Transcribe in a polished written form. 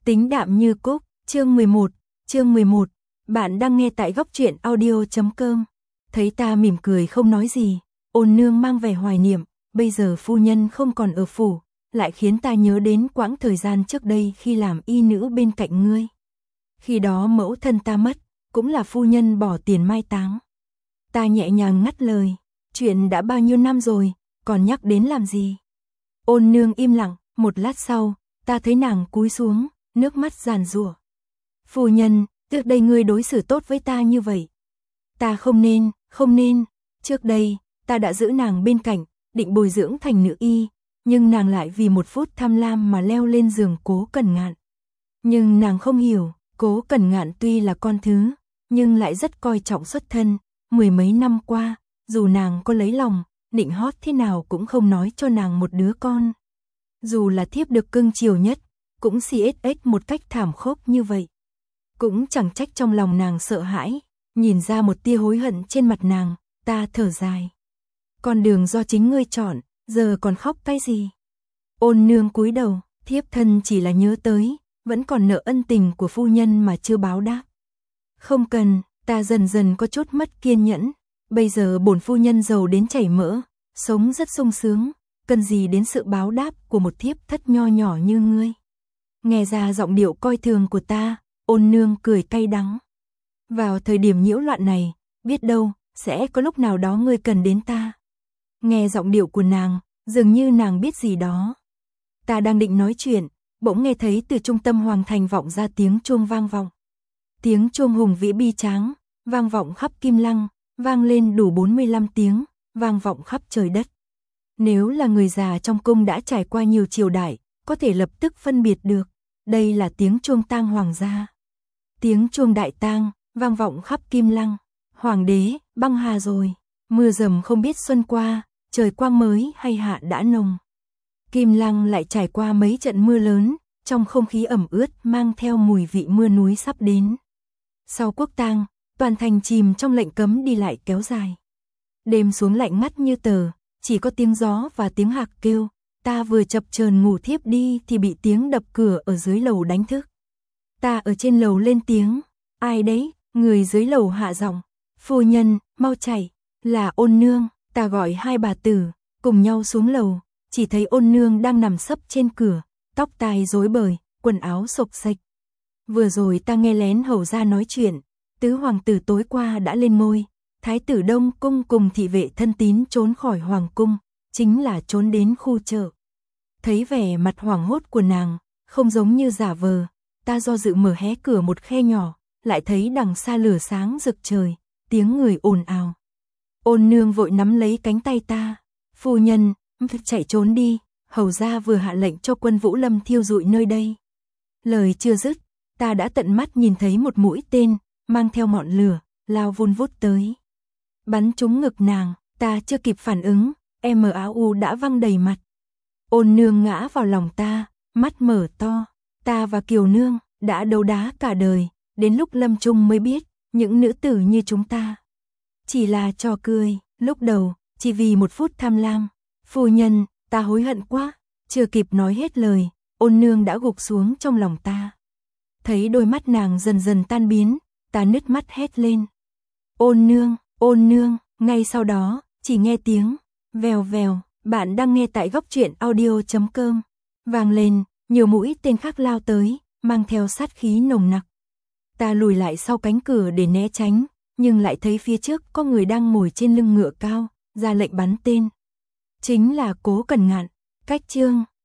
Tính đạm như cúc, chương 11, bạn đang nghe tại góc truyện audio.com. Thấy ta mỉm cười không nói gì, Ôn nương mang vẻ hoài niệm, bây giờ phu nhân không còn ở phủ, lại khiến ta nhớ đến quãng thời gian trước đây khi làm y nữ bên cạnh ngươi. Khi đó mẫu thân ta mất, cũng là phu nhân bỏ tiền mai táng. Ta nhẹ nhàng ngắt lời, chuyện đã bao nhiêu năm rồi, còn nhắc đến làm gì? Ôn nương im lặng, một lát sau, ta thấy nàng cúi xuống, nước mắt giàn giụa. Phu nhân, trước đây ngươi đối xử tốt với ta như vậy. Ta không nên, trước đây, ta đã giữ nàng bên cạnh, định bồi dưỡng thành nữ y, nhưng nàng lại vì một phút tham lam mà leo lên giường Cố Cẩn Ngạn. Nhưng nàng không hiểu, Cố Cẩn Ngạn tuy là con thứ, nhưng lại rất coi trọng xuất thân, mười mấy năm qua, dù nàng có lấy lòng, nịnh hót thế nào cũng không nói cho nàng một đứa con. Dù là thiếp được cưng chiều nhất, cũng CSX một cách thảm khốc như vậy. Cũng chẳng trách trong lòng nàng sợ hãi, nhìn ra một tia hối hận trên mặt nàng, ta thở dài. Con đường do chính ngươi chọn, giờ còn khóc cái gì? Ôn nương cúi đầu, thiếp thân chỉ là nhớ tới, vẫn còn nợ ân tình của phu nhân mà chưa báo đáp. Không cần, ta dần dần có chút mất kiên nhẫn, bây giờ bổn phu nhân giàu đến chảy mỡ, sống rất sung sướng, cần gì đến sự báo đáp của một thiếp thất nho nhỏ như ngươi. Nghe ra giọng điệu coi thường của ta, Ôn nương cười cay đắng. Vào thời điểm nhiễu loạn này, biết đâu, sẽ có lúc nào đó ngươi cần đến ta. Nghe giọng điệu của nàng, dường như nàng biết gì đó. Ta đang định nói chuyện, bỗng nghe thấy từ trung tâm hoàng thành vọng ra tiếng chuông vang vọng. Tiếng chuông hùng vĩ bi tráng, vang vọng khắp Kim Lăng, vang lên đủ 45 tiếng, vang vọng khắp trời đất. Nếu là người già trong cung đã trải qua nhiều triều đại, có thể lập tức phân biệt được, đây là tiếng chuông tang hoàng gia. Tiếng chuông đại tang, vang vọng khắp Kim Lăng. Hoàng đế, băng hà rồi, mưa rầm không biết xuân qua, trời quang mới hay hạ đã nồng. Kim Lăng lại trải qua mấy trận mưa lớn, trong không khí ẩm ướt mang theo mùi vị mưa núi sắp đến. Sau quốc tang, toàn thành chìm trong lệnh cấm đi lại kéo dài. Đêm xuống lạnh ngắt như tờ, chỉ có tiếng gió và tiếng hạc kêu. Ta vừa chập chờn ngủ thiếp đi thì bị tiếng đập cửa ở dưới lầu đánh thức. Ta ở trên lầu lên tiếng, ai đấy? Người dưới lầu hạ giọng, phu nhân, mau chạy, là Ôn nương. Ta gọi hai bà tử, cùng nhau xuống lầu, chỉ thấy Ôn nương đang nằm sấp trên cửa, tóc tai rối bời, quần áo xộc xệch. Vừa rồi ta nghe lén hầu gia nói chuyện, tứ hoàng tử tối qua đã lên ngôi, thái tử Đông cung cùng thị vệ thân tín trốn khỏi hoàng cung, chính là trốn đến khu chợ. Thấy vẻ mặt hoảng hốt của nàng, không giống như giả vờ, ta do dự mở hé cửa một khe nhỏ, lại thấy đằng xa lửa sáng rực trời, tiếng người ồn ào. Ôn nương vội nắm lấy cánh tay ta, phu nhân, chạy trốn đi, hầu gia vừa hạ lệnh cho quân Vũ Lâm thiêu rụi nơi đây. Lời chưa dứt, ta đã tận mắt nhìn thấy một mũi tên, mang theo ngọn lửa, lao vun vút tới. Bắn trúng ngực nàng, ta chưa kịp phản ứng, MAU đã văng đầy mặt. Ôn nương ngã vào lòng ta, mắt mở to, ta và Kiều nương đã đấu đá cả đời, đến lúc lâm chung mới biết, những nữ tử như chúng ta chỉ là trò cười, lúc đầu, chỉ vì một phút tham lam. Phu nhân, ta hối hận quá, chưa kịp nói hết lời, Ôn nương đã gục xuống trong lòng ta. Thấy đôi mắt nàng dần dần tan biến, ta nứt mắt hét lên. Ôn nương, ngay sau đó, chỉ nghe tiếng, vèo vèo, bạn đang nghe tại góc truyện audio.com. Vang lên, nhiều mũi tên khác lao tới, mang theo sát khí nồng nặc. Ta lùi lại sau cánh cửa để né tránh, nhưng lại thấy phía trước có người đang ngồi trên lưng ngựa cao, ra lệnh bắn tên. Chính là Cố Cẩn Ngạn. Cách chương